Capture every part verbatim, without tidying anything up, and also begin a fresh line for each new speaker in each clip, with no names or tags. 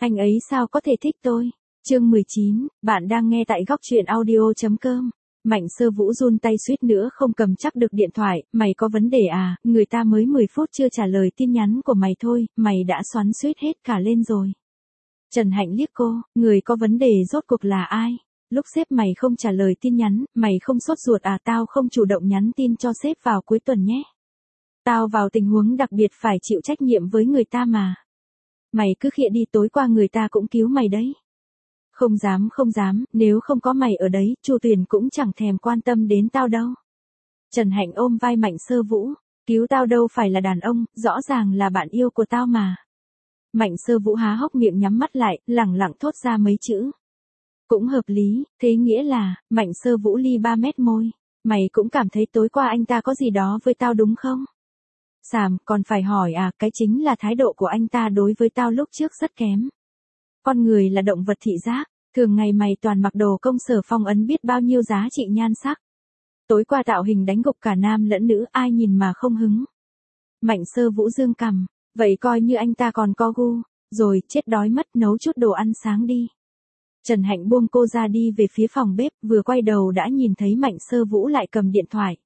Anh ấy sao có thể thích tôi? Chương mười chín, bạn đang nghe tại góc truyện audio chấm com. Mạnh Sơ Vũ run tay suýt nữa không cầm chắc được điện thoại, mày có vấn đề à, người ta mới mười phút chưa trả lời tin nhắn của mày thôi, mày đã xoắn xuýt hết cả lên rồi. Trần Hạnh liếc cô, người có vấn đề rốt cuộc là ai? Lúc sếp mày không trả lời tin nhắn, mày không sốt ruột à? Tao không chủ động nhắn tin cho sếp vào cuối tuần nhé. Tao vào tình huống đặc biệt phải chịu trách nhiệm với người ta mà. Mày cứ khịa đi, tối qua người ta cũng cứu mày đấy. Không dám không dám, nếu không có mày ở đấy, Chu Tuyền cũng chẳng thèm quan tâm đến tao đâu. Trần Hạnh ôm vai Mạnh Sơ Vũ, cứu tao đâu phải là đàn ông, rõ ràng là bạn yêu của tao mà. Mạnh Sơ Vũ há hốc miệng nhắm mắt lại, lẳng lặng thốt ra mấy chữ. Cũng hợp lý, thế nghĩa là, Mạnh Sơ Vũ ly ba mét môi. Mày cũng cảm thấy tối qua anh ta có gì đó với tao đúng không? Sàm, còn phải hỏi à, cái chính là thái độ của anh ta đối với tao lúc trước rất kém. Con người là động vật thị giác, thường ngày mày toàn mặc đồ công sở phong ấn biết bao nhiêu giá trị nhan sắc. Tối qua tạo hình đánh gục cả nam lẫn nữ, ai nhìn mà không hứng. Mạnh Sơ Vũ dương cằm, vậy coi như anh ta còn có gu, rồi chết đói mất, nấu chút đồ ăn sáng đi. Trần Hạnh buông cô ra đi về phía phòng bếp, vừa quay đầu đã nhìn thấy Mạnh Sơ Vũ lại cầm điện thoại.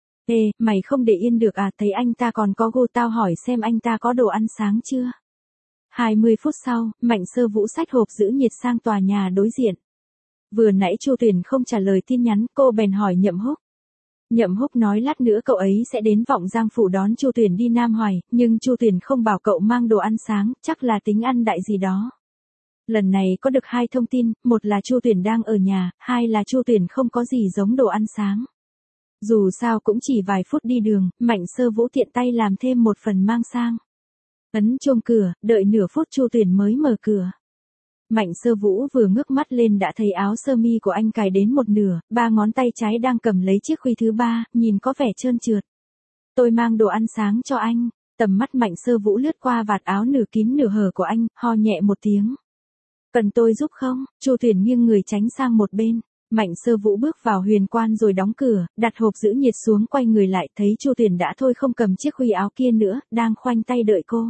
Ê, mày không để yên được à, thấy anh ta còn có gu, tao hỏi xem anh ta có đồ ăn sáng chưa? hai mươi phút sau, Mạnh Sơ Vũ xách hộp giữ nhiệt sang tòa nhà đối diện. Vừa nãy Chu Tuyền không trả lời tin nhắn, cô bèn hỏi Nhậm Húc. Nhậm Húc nói lát nữa cậu ấy sẽ đến Vọng Giang phủ đón Chu Tuyền đi Nam Hoài, nhưng Chu Tuyền không bảo cậu mang đồ ăn sáng, chắc là tính ăn đại gì đó. Lần này có được hai thông tin, một là Chu Tuyền đang ở nhà, hai là Chu Tuyền không có gì giống đồ ăn sáng. Dù sao cũng chỉ vài phút đi đường, Mạnh Sơ Vũ tiện tay làm thêm một phần mang sang. Ấn chuông cửa, đợi nửa phút Chu Tuyền mới mở cửa. Mạnh Sơ Vũ vừa ngước mắt lên đã thấy áo sơ mi của anh cài đến một nửa, ba ngón tay trái đang cầm lấy chiếc khuy thứ ba, nhìn có vẻ trơn trượt. Tôi mang đồ ăn sáng cho anh. Tầm mắt Mạnh Sơ Vũ lướt qua vạt áo nửa kín nửa hở của anh, ho nhẹ một tiếng. Cần tôi giúp không? Chu Tuyền nghiêng người tránh sang một bên. Mạnh Sơ Vũ bước vào huyền quan rồi đóng cửa, đặt hộp giữ nhiệt xuống, quay người lại, thấy Chu Tuyền đã thôi không cầm chiếc khuy áo kia nữa, đang khoanh tay đợi cô.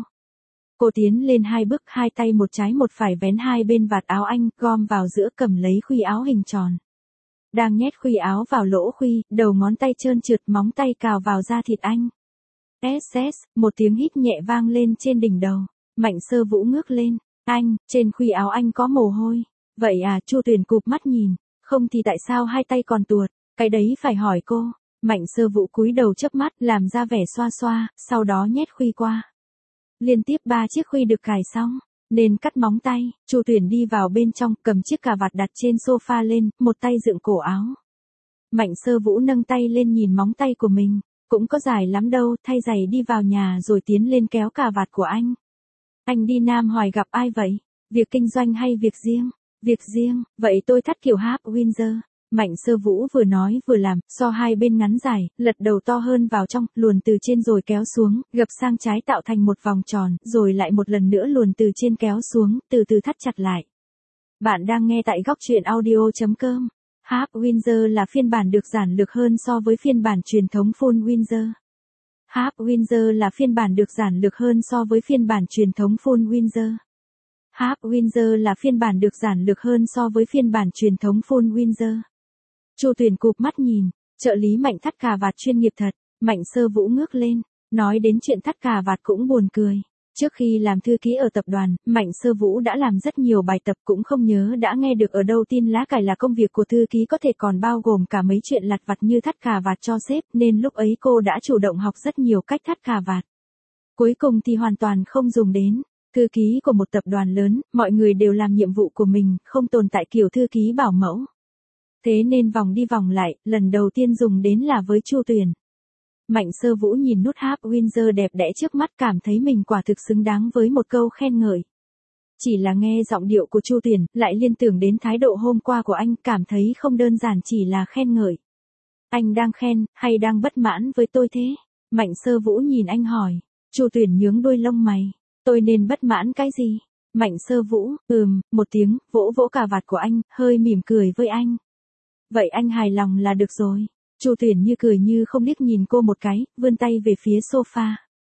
Cô tiến lên hai bước, hai tay một trái một phải vén hai bên vạt áo anh, gom vào giữa, cầm lấy khuy áo hình tròn. Đang nhét khuy áo vào lỗ khuy, đầu ngón tay trơn trượt, móng tay cào vào da thịt anh. Ss, một tiếng hít nhẹ vang lên trên đỉnh đầu. Mạnh Sơ Vũ ngước lên. Anh, trên khuy áo anh có mồ hôi. Vậy à? Chu Tuyền cụp mắt nhìn. Không thì tại sao hai tay còn tuột? Cái đấy phải hỏi cô. Mạnh Sơ Vũ cúi đầu chớp mắt, làm ra vẻ xoa xoa, sau đó nhét khuy qua. Liên tiếp ba chiếc khuy được cài xong, nên cắt móng tay. Chu Tuyền đi vào bên trong, cầm chiếc cà vạt đặt trên sofa lên, một tay dựng cổ áo. Mạnh Sơ Vũ nâng tay lên nhìn móng tay của mình, cũng có dài lắm đâu, thay giày đi vào nhà rồi tiến lên kéo cà vạt của anh. Anh đi Nam Hoài gặp ai vậy? Việc kinh doanh hay việc riêng? Việc riêng, vậy tôi thắt kiểu Harp Windsor. Mạnh Sơ Vũ vừa nói vừa làm, so hai bên ngắn dài, lật đầu to hơn vào trong, luồn từ trên rồi kéo xuống, gập sang trái tạo thành một vòng tròn, rồi lại một lần nữa luồn từ trên kéo xuống, từ từ thắt chặt lại. Bạn đang nghe tại góc truyện audio chấm com. Harp Windsor là phiên bản được giản lược hơn so với phiên bản truyền thống Full Windsor. Harp Windsor là phiên bản được giản lược hơn so với phiên bản truyền thống Full Windsor. Harp Windsor là phiên bản được giản lược hơn so với phiên bản truyền thống Full Windsor. Chu Tuyền cụp mắt nhìn, trợ lý Mạnh thắt cà vạt chuyên nghiệp thật. Mạnh Sơ Vũ ngước lên, nói đến chuyện thắt cà vạt cũng buồn cười. Trước khi làm thư ký ở tập đoàn, Mạnh Sơ Vũ đã làm rất nhiều bài tập, cũng không nhớ đã nghe được ở đâu tin lá cải là công việc của thư ký có thể còn bao gồm cả mấy chuyện lặt vặt như thắt cà vạt cho sếp, nên lúc ấy cô đã chủ động học rất nhiều cách thắt cà vạt. Cuối cùng thì hoàn toàn không dùng đến. Thư ký của một tập đoàn lớn, mọi người đều làm nhiệm vụ của mình, không tồn tại kiểu thư ký bảo mẫu. Thế nên vòng đi vòng lại, lần đầu tiên dùng đến là với Chu Tuyền. Mạnh Sơ Vũ nhìn nút Harp Windsor đẹp đẽ trước mắt, cảm thấy mình quả thực xứng đáng với một câu khen ngợi. Chỉ là nghe giọng điệu của Chu Tuyền, lại liên tưởng đến thái độ hôm qua của anh, cảm thấy không đơn giản chỉ là khen ngợi. Anh đang khen, hay đang bất mãn với tôi thế? Mạnh Sơ Vũ nhìn anh hỏi. Chu Tuyền nhướng đuôi lông mày. Tôi nên bất mãn cái gì? Mạnh Sơ Vũ, ừm, một tiếng, vỗ vỗ cà vạt của anh, hơi mỉm cười với anh. Vậy anh hài lòng là được rồi. Chu Tuyền như cười như không liếc nhìn cô một cái, vươn tay về phía sofa.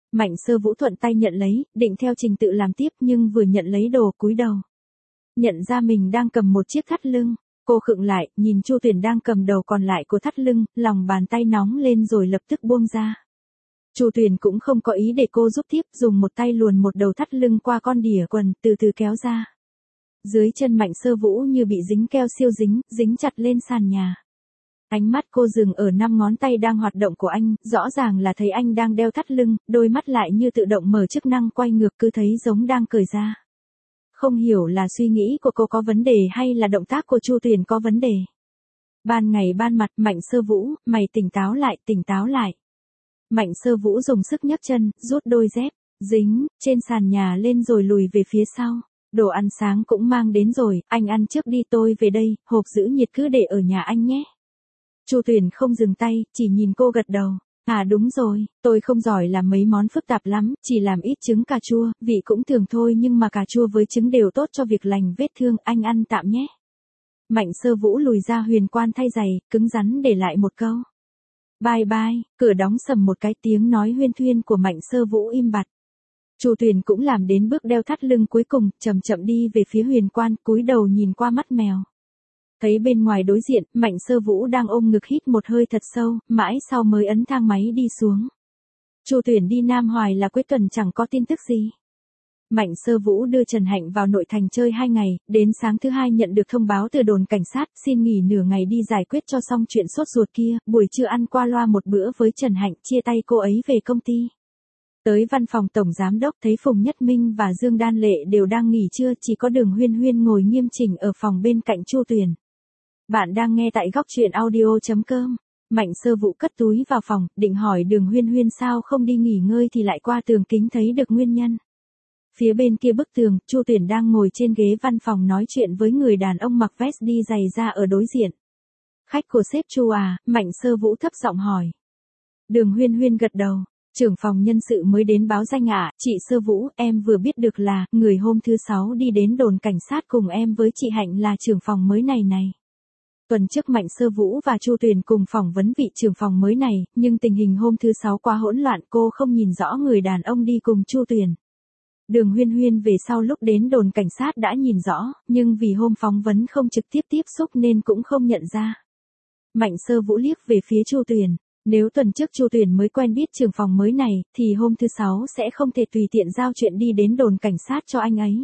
Mạnh Sơ Vũ thuận tay nhận lấy, định theo trình tự làm tiếp nhưng vừa nhận lấy đồ cúi đầu. Nhận ra mình đang cầm một chiếc thắt lưng, cô khựng lại, nhìn Chu Tuyền đang cầm đầu còn lại của thắt lưng, lòng bàn tay nóng lên rồi lập tức buông ra. Chu Tuyền cũng không có ý để cô giúp tiếp, dùng một tay luồn một đầu thắt lưng qua con đỉa quần, từ từ kéo ra. Dưới chân Mạnh Sơ Vũ như bị dính keo siêu dính, dính chặt lên sàn nhà. Ánh mắt cô dừng ở năm ngón tay đang hoạt động của anh, rõ ràng là thấy anh đang đeo thắt lưng, đôi mắt lại như tự động mở chức năng quay ngược cứ thấy giống đang cởi ra. Không hiểu là suy nghĩ của cô có vấn đề hay là động tác của Chu Tuyền có vấn đề. Ban ngày ban mặt, Mạnh Sơ Vũ, mày tỉnh táo lại, tỉnh táo lại. Mạnh Sơ Vũ dùng sức nhấc chân, rút đôi dép, dính, trên sàn nhà lên rồi lùi về phía sau. Đồ ăn sáng cũng mang đến rồi, anh ăn trước đi tôi về đây, hộp giữ nhiệt cứ để ở nhà anh nhé. Chu Tuyền không dừng tay, chỉ nhìn cô gật đầu. À đúng rồi, tôi không giỏi làm mấy món phức tạp lắm, chỉ làm ít trứng cà chua, vị cũng thường thôi nhưng mà cà chua với trứng đều tốt cho việc lành vết thương, anh ăn tạm nhé. Mạnh Sơ Vũ lùi ra huyền quan thay giày, cứng rắn để lại một câu. Bye bye, cửa đóng sầm một cái, tiếng nói huyên thuyên của Mạnh Sơ Vũ im bặt. Chu Tuyền cũng làm đến bước đeo thắt lưng cuối cùng, chậm chậm đi về phía huyền quan, cúi đầu nhìn qua mắt mèo. Thấy bên ngoài đối diện, Mạnh Sơ Vũ đang ôm ngực hít một hơi thật sâu, mãi sau mới ấn thang máy đi xuống. Chu Tuyền đi Nam Hoài là cuối tuần chẳng có tin tức gì. Mạnh Sơ Vũ đưa Trần Hạnh vào nội thành chơi hai ngày, đến sáng thứ hai nhận được thông báo từ đồn cảnh sát, xin nghỉ nửa ngày đi giải quyết cho xong chuyện sốt ruột kia, buổi trưa ăn qua loa một bữa với Trần Hạnh, chia tay cô ấy về công ty. Tới văn phòng tổng giám đốc thấy Phùng Nhất Minh và Dương Đan Lệ đều đang nghỉ trưa, chỉ có Đường Huyên Huyên ngồi nghiêm chỉnh ở phòng bên cạnh Chu Tuyền. Bạn đang nghe tại góc truyện audio chấm com. Mạnh Sơ Vũ cất túi vào phòng, định hỏi Đường Huyên Huyên sao không đi nghỉ ngơi thì lại qua tường kính thấy được nguyên nhân. Phía bên kia bức tường, Chu Tuyền đang ngồi trên ghế văn phòng nói chuyện với người đàn ông mặc vest đi giày da ở đối diện. Khách của sếp Chu à, Mạnh Sơ Vũ thấp giọng hỏi. Đường Huyên Huyên gật đầu. Trưởng phòng nhân sự mới đến báo danh ạ, à, chị Sơ Vũ, em vừa biết được là, người hôm thứ sáu đi đến đồn cảnh sát cùng em với chị Hạnh là trưởng phòng mới này này. Tuần trước Mạnh Sơ Vũ và Chu Tuyền cùng phỏng vấn vị trưởng phòng mới này, nhưng tình hình hôm thứ sáu quá hỗn loạn, cô không nhìn rõ người đàn ông đi cùng Chu Tuyền. Đường Huyên Huyên về sau lúc đến đồn cảnh sát đã nhìn rõ, nhưng vì hôm phỏng vấn không trực tiếp tiếp xúc nên cũng không nhận ra. Mạnh Sơ Vũ liếc về phía Chu Tuyền. Nếu tuần trước Chu Tuyền mới quen biết trưởng phòng mới này, thì hôm thứ sáu sẽ không thể tùy tiện giao chuyện đi đến đồn cảnh sát cho anh ấy.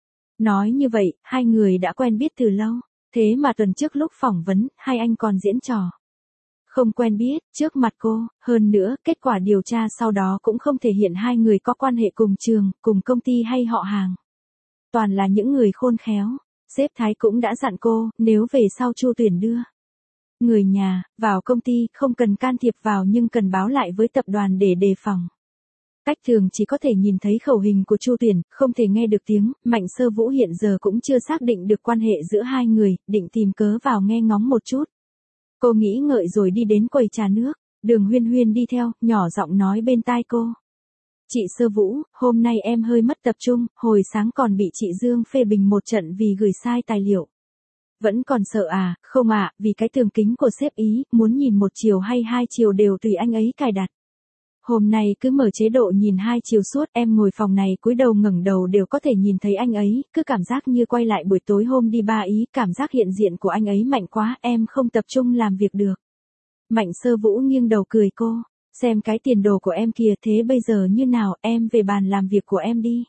Nói như vậy, hai người đã quen biết từ lâu, thế mà tuần trước lúc phỏng vấn, hai anh còn diễn trò. Không quen biết, trước mặt cô, hơn nữa, kết quả điều tra sau đó cũng không thể hiện hai người có quan hệ cùng trường, cùng công ty hay họ hàng. Toàn là những người khôn khéo, sếp Thái cũng đã dặn cô, nếu về sau Chu Tuyền đưa người nhà vào công ty, không cần can thiệp vào nhưng cần báo lại với tập đoàn để đề phòng. Cách thường chỉ có thể nhìn thấy khẩu hình của Chu Tuyền, không thể nghe được tiếng. Mạnh Sơ Vũ hiện giờ cũng chưa xác định được quan hệ giữa hai người, định tìm cớ vào nghe ngóng một chút. Cô nghĩ ngợi rồi đi đến quầy trà nước, Đường Huyên Huyên đi theo, nhỏ giọng nói bên tai cô. Chị Sơ Vũ, hôm nay em hơi mất tập trung, hồi sáng còn bị chị Dương phê bình một trận vì gửi sai tài liệu. Vẫn còn sợ à, không ạ, à, vì cái tường kính của sếp ý, muốn nhìn một chiều hay hai chiều đều tùy anh ấy cài đặt. Hôm nay cứ mở chế độ nhìn hai chiều suốt, em ngồi phòng này cúi đầu ngẩng đầu đều có thể nhìn thấy anh ấy, cứ cảm giác như quay lại buổi tối hôm đi ba ý, cảm giác hiện diện của anh ấy mạnh quá, em không tập trung làm việc được. Mạnh Sơ Vũ nghiêng đầu cười cô, xem cái tiền đồ của em kìa, thế bây giờ như nào, em về bàn làm việc của em đi.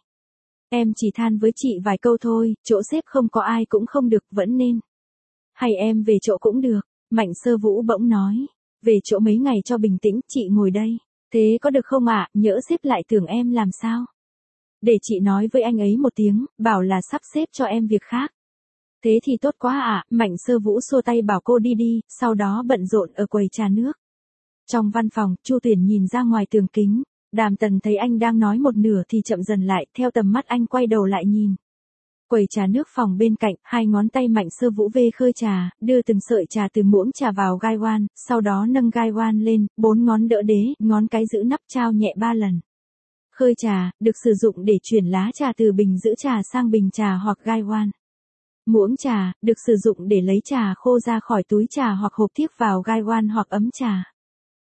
Em chỉ than với chị vài câu thôi, chỗ sếp không có ai cũng không được, vẫn nên. Hay em về chỗ cũng được, Mạnh Sơ Vũ bỗng nói. Về chỗ mấy ngày cho bình tĩnh, chị ngồi đây. Thế có được không ạ, à? Nhỡ sếp lại tưởng em làm sao? Để chị nói với anh ấy một tiếng, bảo là sắp xếp cho em việc khác. Thế thì tốt quá ạ, à? Mạnh Sơ Vũ xua tay bảo cô đi đi, sau đó bận rộn ở quầy trà nước. Trong văn phòng, Chu Tuyền nhìn ra ngoài tường kính. Đàm Tần thấy anh đang nói một nửa thì chậm dần lại, theo tầm mắt anh quay đầu lại nhìn. Quầy trà nước phòng bên cạnh, hai ngón tay Mạnh Sơ Vũ vê khơi trà, đưa từng sợi trà từ muỗng trà vào gai oan, sau đó nâng gai oan lên, bốn ngón đỡ đế, ngón cái giữ nắp trao nhẹ ba lần. Khơi trà, được sử dụng để chuyển lá trà từ bình giữ trà sang bình trà hoặc gai oan. Muỗng trà, được sử dụng để lấy trà khô ra khỏi túi trà hoặc hộp thiếc vào gai oan hoặc ấm trà.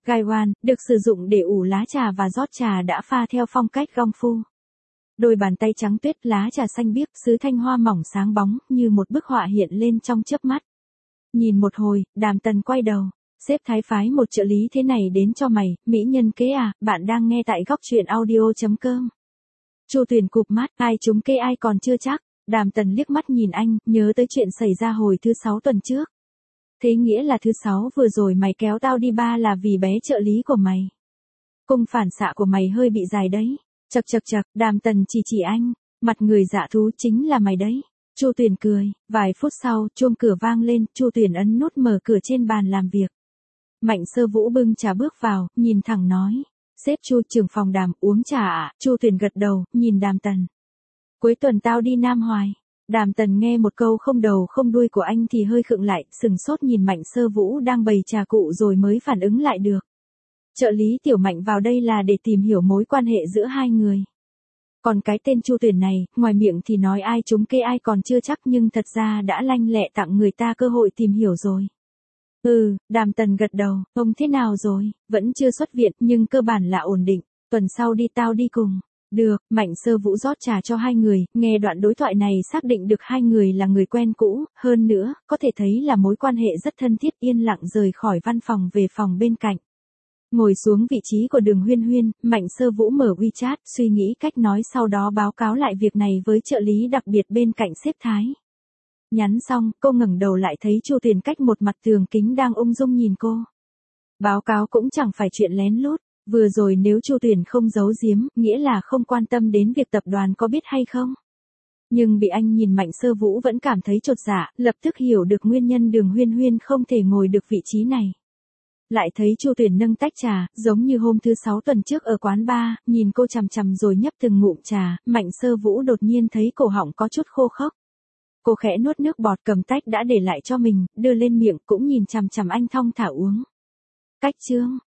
Gaiwan, được sử dụng để ủ lá trà và rót trà đã pha theo phong cách gong phu. Đôi bàn tay trắng tuyết, lá trà xanh biếc, sứ thanh hoa mỏng sáng bóng, như một bức họa hiện lên trong chớp mắt. Nhìn một hồi, Đàm Tần quay đầu. Sếp Thái phái một trợ lý thế này đến cho mày, mỹ nhân kế à, bạn đang nghe tại góc truyện audio.com. Chu Tuyền cụp mắt, ai trúng kế ai còn chưa chắc. Đàm Tần liếc mắt nhìn anh, nhớ tới chuyện xảy ra hồi thứ sáu tuần trước. Thế nghĩa là thứ sáu vừa rồi mày kéo tao đi ba là vì bé trợ lý của mày. Cung phản xạ của mày hơi bị dài đấy. Chậc chậc chậc, Đàm Tần chỉ chỉ anh, mặt người dạ thú chính là mày đấy. Chu Tuyền cười, vài phút sau, chuông cửa vang lên, Chu Tuyền ấn nút mở cửa trên bàn làm việc. Mạnh Sơ Vũ bưng trà bước vào, nhìn thẳng nói, sếp Chu, trưởng phòng Đàm, uống trà ạ. Chu Tuyền gật đầu, nhìn Đàm Tần. Cuối tuần tao đi Nam Hoài. Đàm Tần nghe một câu không đầu không đuôi của anh thì hơi khựng lại, sừng sốt nhìn Mạnh Sơ Vũ đang bày trà cụ rồi mới phản ứng lại được. Trợ lý Tiểu Mạnh vào đây là để tìm hiểu mối quan hệ giữa hai người. Còn cái tên Chu Tuyền này, ngoài miệng thì nói ai trúng kế ai còn chưa chắc nhưng thật ra đã lanh lẹ tặng người ta cơ hội tìm hiểu rồi. Ừ, Đàm Tần gật đầu, ông thế nào rồi, vẫn chưa xuất viện nhưng cơ bản là ổn định, tuần sau đi tao đi cùng. Được, Mạnh Sơ Vũ rót trà cho hai người, nghe đoạn đối thoại này xác định được hai người là người quen cũ, hơn nữa, có thể thấy là mối quan hệ rất thân thiết, yên lặng rời khỏi văn phòng về phòng bên cạnh. Ngồi xuống vị trí của Đường Huyên Huyên, Mạnh Sơ Vũ mở WeChat, suy nghĩ cách nói sau đó báo cáo lại việc này với trợ lý đặc biệt bên cạnh sếp Thái. Nhắn xong, cô ngẩng đầu lại thấy Chu Tuyền cách một mặt tường kính đang ung dung nhìn cô. Báo cáo cũng chẳng phải chuyện lén lút, vừa rồi nếu Chu Tuyền không giấu giếm, nghĩa là không quan tâm đến việc tập đoàn có biết hay không. Nhưng bị anh nhìn Mạnh Sơ Vũ vẫn cảm thấy chột dạ, lập tức hiểu được nguyên nhân Đường Huyên Huyên không thể ngồi được vị trí này. Lại thấy Chu Tuyền nâng tách trà, giống như hôm thứ sáu tuần trước ở quán bar, nhìn cô chằm chằm rồi nhấp từng ngụm trà, Mạnh Sơ Vũ đột nhiên thấy cổ họng có chút khô khốc. Cô khẽ nuốt nước bọt cầm tách đã để lại cho mình, đưa lên miệng cũng nhìn chằm chằm anh thong thả uống. Cách chương,